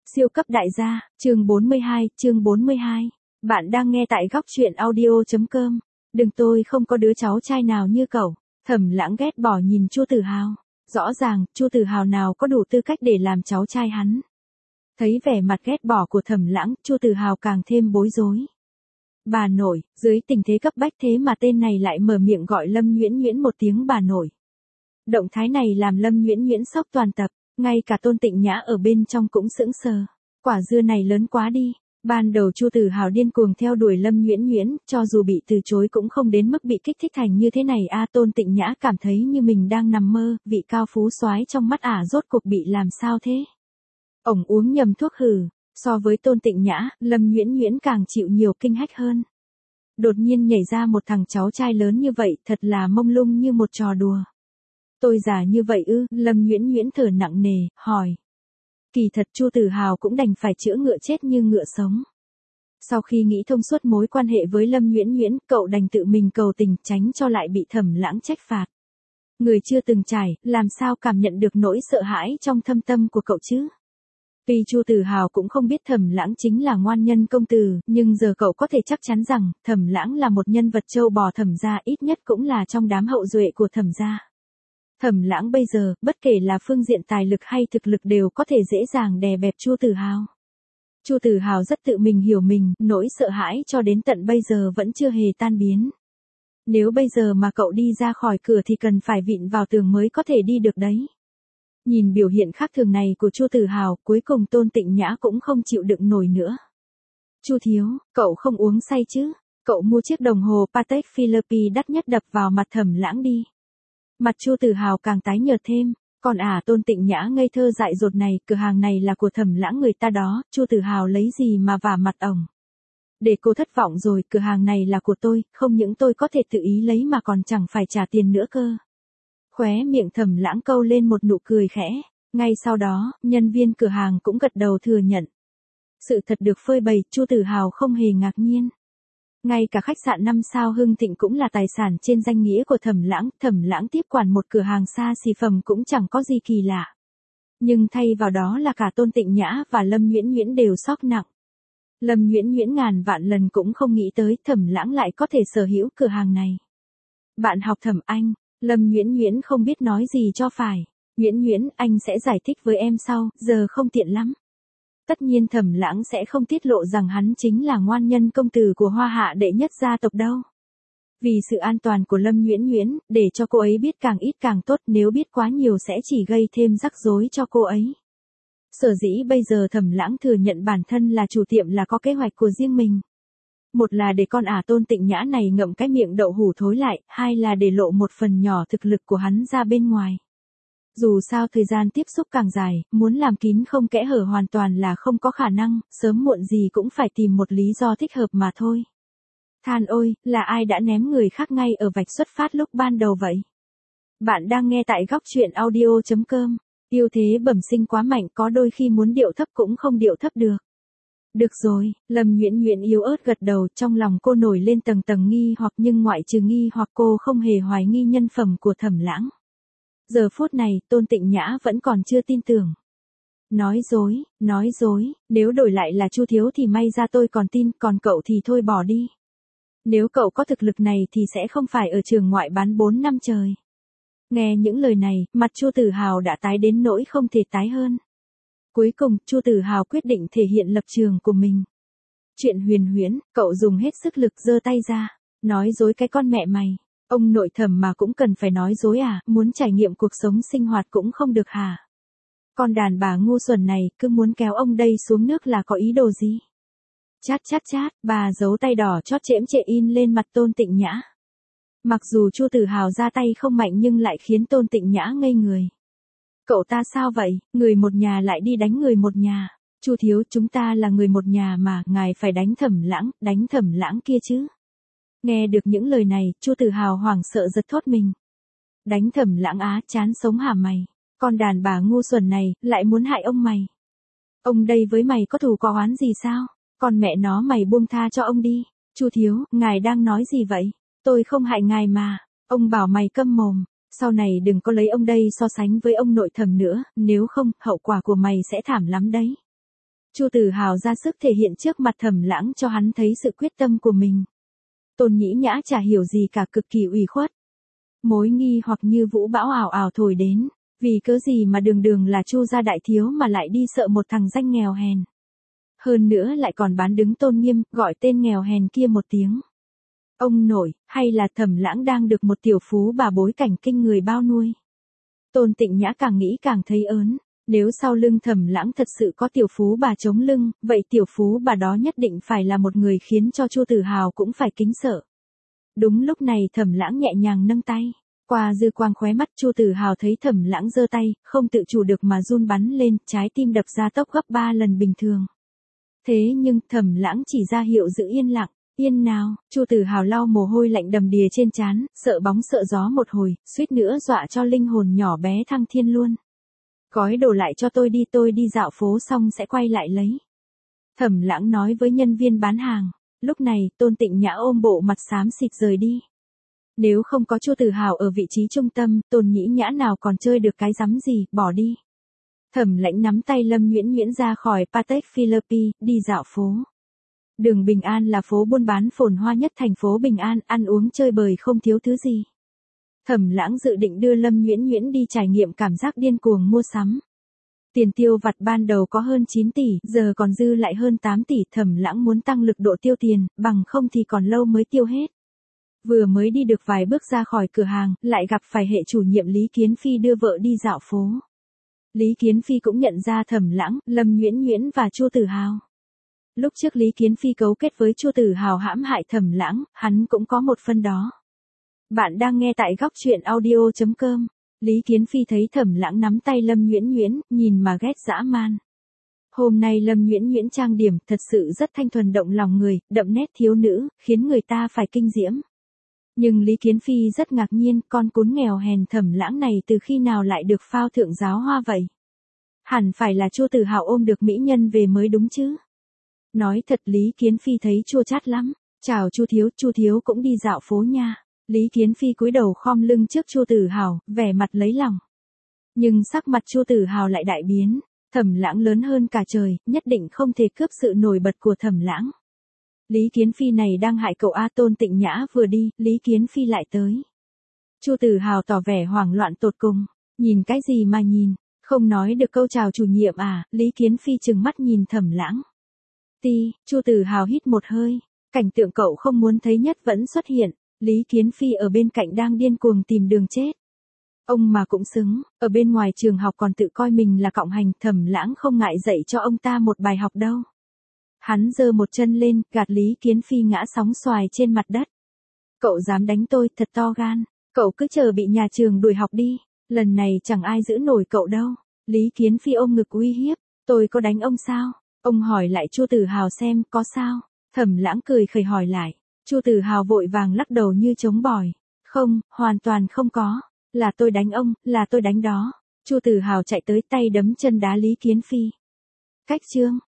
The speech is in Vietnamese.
Siêu cấp đại gia, chương 42. Bạn đang nghe tại góc truyện audio.com. Đừng, tôi không có đứa cháu trai nào như cậu. Thẩm Lãng ghét bỏ nhìn Chu Tử Hào. Rõ ràng, Chu Tử Hào nào có đủ tư cách để làm cháu trai hắn. Thấy vẻ mặt ghét bỏ của Thẩm Lãng, Chu Tử Hào càng thêm bối rối. Bà nội, dưới tình thế cấp bách thế mà tên này lại mở miệng gọi Lâm Nhuyễn Nhuyễn một tiếng bà nội. Động thái này làm Lâm Nhuyễn Nhuyễn sốc toàn tập. Ngay cả Tôn Tịnh Nhã ở bên trong cũng sững sờ. Quả dưa này lớn quá đi. Ban đầu Chu Tử Hào điên cuồng theo đuổi Lâm Nhuyễn Nhuyễn, cho dù bị từ chối cũng không đến mức bị kích thích thành như thế này a. Tôn Tịnh Nhã cảm thấy như mình đang nằm mơ, vị cao phú soái trong mắt rốt cuộc bị làm sao thế? Ổng uống nhầm thuốc hử. So với Tôn Tịnh Nhã, Lâm Nhuyễn Nhuyễn càng chịu nhiều kinh hách hơn. Đột nhiên nhảy ra một thằng cháu trai lớn như vậy, thật là mông lung như một trò đùa. Tôi già như vậy ư? Lâm Nhuyễn Nhuyễn thở nặng nề, hỏi. Kỳ thật Chu Tử Hào cũng đành phải chữa ngựa chết như ngựa sống. Sau khi nghĩ thông suốt mối quan hệ với Lâm Nhuyễn Nhuyễn, cậu đành tự mình cầu tình, tránh cho lại bị Thẩm Lãng trách phạt. Người chưa từng trải, làm sao cảm nhận được nỗi sợ hãi trong thâm tâm của cậu chứ? Tuy Chu Tử Hào cũng không biết Thẩm Lãng chính là ngoan nhân công tử, nhưng giờ cậu có thể chắc chắn rằng, Thẩm Lãng là một nhân vật trâu bò Thẩm gia, ít nhất cũng là trong đám hậu duệ của Thẩm gia. Thẩm Lãng bây giờ, bất kể là phương diện tài lực hay thực lực đều có thể dễ dàng đè bẹp Chu Tử Hào. Chu Tử Hào rất tự mình hiểu mình, nỗi sợ hãi cho đến tận bây giờ vẫn chưa hề tan biến. Nếu bây giờ mà cậu đi ra khỏi cửa thì cần phải vịn vào tường mới có thể đi được đấy. Nhìn biểu hiện khác thường này của Chu Tử Hào, cuối cùng Tôn Tịnh Nhã cũng không chịu đựng nổi nữa. Chu thiếu, cậu không uống say chứ? Cậu mua chiếc đồng hồ Patek Philippe đắt nhất đập vào mặt Thẩm Lãng đi. Mặt Chu Tử Hào càng tái nhợt thêm, còn Tôn Tịnh Nhã ngây thơ dại dột này, cửa hàng này là của Thẩm Lãng người ta đó, Chu Tử Hào lấy gì mà vả mặt ổng. Để cô thất vọng rồi, cửa hàng này là của tôi, không những tôi có thể tự ý lấy mà còn chẳng phải trả tiền nữa cơ. Khóe miệng Thẩm Lãng câu lên một nụ cười khẽ, ngay sau đó, nhân viên cửa hàng cũng gật đầu thừa nhận. Sự thật được phơi bày, Chu Tử Hào không hề ngạc nhiên. Ngay cả khách sạn 5 sao Hưng Thịnh cũng là tài sản trên danh nghĩa của Thẩm Lãng tiếp quản một cửa hàng xa xỉ phẩm cũng chẳng có gì kỳ lạ. Nhưng thay vào đó là cả Tôn Tịnh Nhã và Lâm Nhuyễn Nhuyễn đều sốc nặng. Lâm Nhuyễn Nhuyễn ngàn vạn lần cũng không nghĩ tới Thẩm Lãng lại có thể sở hữu cửa hàng này. Bạn học Thẩm anh, Lâm Nhuyễn Nhuyễn không biết nói gì cho phải. Nhuyễn Nhuyễn, anh sẽ giải thích với em sau, giờ không tiện lắm. Tất nhiên Thẩm Lãng sẽ không tiết lộ rằng hắn chính là ngoan nhân công tử của Hoa Hạ đệ nhất gia tộc đâu. Vì sự an toàn của Lâm Nhuyễn Nhuyễn, để cho cô ấy biết càng ít càng tốt, nếu biết quá nhiều sẽ chỉ gây thêm rắc rối cho cô ấy. Sở dĩ bây giờ Thẩm Lãng thừa nhận bản thân là chủ tiệm là có kế hoạch của riêng mình. Một là để con Tôn Tịnh Nhã này ngậm cái miệng đậu hủ thối lại, hai là để lộ một phần nhỏ thực lực của hắn ra bên ngoài. Dù sao thời gian tiếp xúc càng dài, muốn làm kín không kẽ hở hoàn toàn là không có khả năng, sớm muộn gì cũng phải tìm một lý do thích hợp mà thôi. Than ôi, là ai đã ném người khác ngay ở vạch xuất phát lúc ban đầu vậy? Bạn đang nghe tại góc truyện audio.com. Yêu thế bẩm sinh quá mạnh, có đôi khi muốn điệu thấp cũng không điệu thấp được. Được rồi, Lâm Nhuyễn Nhuyễn yếu ớt gật đầu, trong lòng cô nổi lên tầng tầng nghi hoặc, nhưng ngoại trừ nghi hoặc cô không hề hoài nghi nhân phẩm của Thẩm Lãng. Giờ phút này, Tôn Tịnh Nhã vẫn còn chưa tin tưởng. Nói dối, nếu đổi lại là Chu thiếu thì may ra tôi còn tin, còn cậu thì thôi bỏ đi. Nếu cậu có thực lực này thì sẽ không phải ở trường ngoại bán 4 năm trời. Nghe những lời này, mặt Chu Tử Hào đã tái đến nỗi không thể tái hơn. Cuối cùng, Chu Tử Hào quyết định thể hiện lập trường của mình. Chuyện huyền huyễn, cậu dùng hết sức lực giơ tay ra, nói dối cái con mẹ mày. Ông nội Thẩm mà cũng cần phải nói dối muốn trải nghiệm cuộc sống sinh hoạt cũng không được hả? Con đàn bà ngu xuẩn này, cứ muốn kéo ông đây xuống nước là có ý đồ gì? Chát, bà giấu tay đỏ chót chễm chệ in lên mặt Tôn Tịnh Nhã. Mặc dù Chu Tử Hào ra tay không mạnh nhưng lại khiến Tôn Tịnh Nhã ngây người. Cậu ta sao vậy, người một nhà lại đi đánh người một nhà? Chu thiếu, chúng ta là người một nhà mà, ngài phải đánh Thẩm Lãng kia chứ? Nghe được những lời này, Chu Tử Hào hoảng sợ giật thót mình. Đánh Thẩm Lãng chán sống hả mày? Con đàn bà ngu xuẩn này, lại muốn hại ông mày. Ông đây với mày có thù có oán gì sao? Con mẹ nó mày buông tha cho ông đi. Chu thiếu, ngài đang nói gì vậy? Tôi không hại ngài mà. Ông bảo mày câm mồm. Sau này đừng có lấy ông đây so sánh với ông nội Thẩm nữa, nếu không, hậu quả của mày sẽ thảm lắm đấy. Chu Tử Hào ra sức thể hiện trước mặt Thẩm Lãng cho hắn thấy sự quyết tâm của mình. Tôn Nhĩ Nhã chả hiểu gì cả, cực kỳ ủy khuất. Mối nghi hoặc như vũ bão ảo ảo thổi đến, vì cớ gì mà đường đường là Chu gia đại thiếu mà lại đi sợ một thằng danh nghèo hèn. Hơn nữa lại còn bán đứng tôn nghiêm, gọi tên nghèo hèn kia một tiếng. Ông nội, hay là Thẩm Lãng đang được một tiểu phú bà bối cảnh kinh người bao nuôi. Tôn Tịnh Nhã càng nghĩ càng thấy ớn. Nếu sau lưng Thẩm Lãng thật sự có tiểu phú bà chống lưng, vậy tiểu phú bà đó nhất định phải là một người khiến cho Chu Tử Hào cũng phải kính sợ. Đúng lúc này Thẩm Lãng nhẹ nhàng nâng tay. Qua dư quang khóe mắt Chu Tử Hào thấy Thẩm Lãng giơ tay, không tự chủ được mà run bắn lên, trái tim đập ra tốc gấp 3 lần bình thường. Thế nhưng Thẩm Lãng chỉ ra hiệu giữ yên lặng. Yên nào, Chu Tử Hào lau mồ hôi lạnh đầm đìa trên trán, sợ bóng sợ gió một hồi, suýt nữa dọa cho linh hồn nhỏ bé thăng thiên luôn. Gói đồ lại cho tôi đi dạo phố xong sẽ quay lại lấy. Thẩm Lãng nói với nhân viên bán hàng. Lúc này, Tôn Tịnh Nhã ôm bộ mặt xám xịt rời đi. Nếu không có Chu Tử Hào ở vị trí trung tâm, Tôn Nhĩ Nhã nào còn chơi được cái rắm gì, bỏ đi. Thẩm Lãnh nắm tay Lâm Nhuyễn Nhuyễn ra khỏi Patek Philippe, đi dạo phố. Đường Bình An là phố buôn bán phồn hoa nhất thành phố Bình An, ăn uống chơi bời không thiếu thứ gì. Thẩm Lãng dự định đưa Lâm Nhuyễn Nhuyễn đi trải nghiệm cảm giác điên cuồng mua sắm. Tiền tiêu vặt ban đầu có hơn 9 tỷ, giờ còn dư lại hơn 8 tỷ, Thẩm Lãng muốn tăng lực độ tiêu tiền, bằng không thì còn lâu mới tiêu hết. Vừa mới đi được vài bước ra khỏi cửa hàng, lại gặp phải hệ chủ nhiệm Lý Kiến Phi đưa vợ đi dạo phố. Lý Kiến Phi cũng nhận ra Thẩm Lãng, Lâm Nhuyễn Nhuyễn và Chu Tử Hào. Lúc trước Lý Kiến Phi cấu kết với Chu Tử Hào hãm hại Thẩm Lãng, hắn cũng có một phần đó. Bạn đang nghe tại góc truyện audio.com. Lý Kiến Phi thấy Thẩm Lãng nắm tay Lâm Nhuyễn Nhuyễn, nhìn mà ghét dã man. Hôm nay Lâm Nhuyễn Nhuyễn trang điểm thật sự rất thanh thuần động lòng người, đậm nét thiếu nữ, khiến người ta phải kinh diễm. Nhưng Lý Kiến Phi rất ngạc nhiên, con cún nghèo hèn Thẩm Lãng này từ khi nào lại được phao thượng giáo hoa vậy? Hẳn phải là Chu Tử Hào ôm được mỹ nhân về mới đúng chứ. Nói thật Lý Kiến Phi thấy chua chát lắm. Chào Chu Thiếu cũng đi dạo phố nha. Lý Kiến Phi cúi đầu khom lưng trước Chu Tử Hào, vẻ mặt lấy lòng. Nhưng sắc mặt Chu Tử Hào lại đại biến. Thẩm Lãng lớn hơn cả trời, nhất định không thể cướp sự nổi bật của Thẩm Lãng. Lý Kiến Phi này đang hại cậu A. Tôn Tịnh Nhã vừa đi, Lý Kiến Phi lại tới. Chu Tử Hào tỏ vẻ hoảng loạn tột cùng. Nhìn cái gì mà nhìn, không nói được câu chào chủ nhiệm à? Lý Kiến Phi trừng mắt nhìn Thẩm Lãng. Chu Tử Hào hít một hơi. Cảnh tượng cậu không muốn thấy nhất vẫn xuất hiện. Lý Kiến Phi ở bên cạnh đang điên cuồng tìm đường chết. Ông mà cũng xứng, ở bên ngoài trường học còn tự coi mình là cọng hành, Thẩm Lãng không ngại dạy cho ông ta một bài học đâu. Hắn giơ một chân lên, gạt Lý Kiến Phi ngã sóng xoài trên mặt đất. Cậu dám đánh tôi, thật to gan. Cậu cứ chờ bị nhà trường đuổi học đi. Lần này chẳng ai giữ nổi cậu đâu. Lý Kiến Phi ôm ngực uy hiếp. Tôi có đánh ông sao? Ông hỏi lại Chu Tử Hào xem có sao. Thẩm Lãng cười khẩy hỏi lại. Chu Tử Hào vội vàng lắc đầu như chống bỏi. Không, hoàn toàn không có. Là tôi đánh ông, là tôi đánh đó. Chu Tử Hào chạy tới tay đấm chân đá Lý Kiến Phi. Cách chương.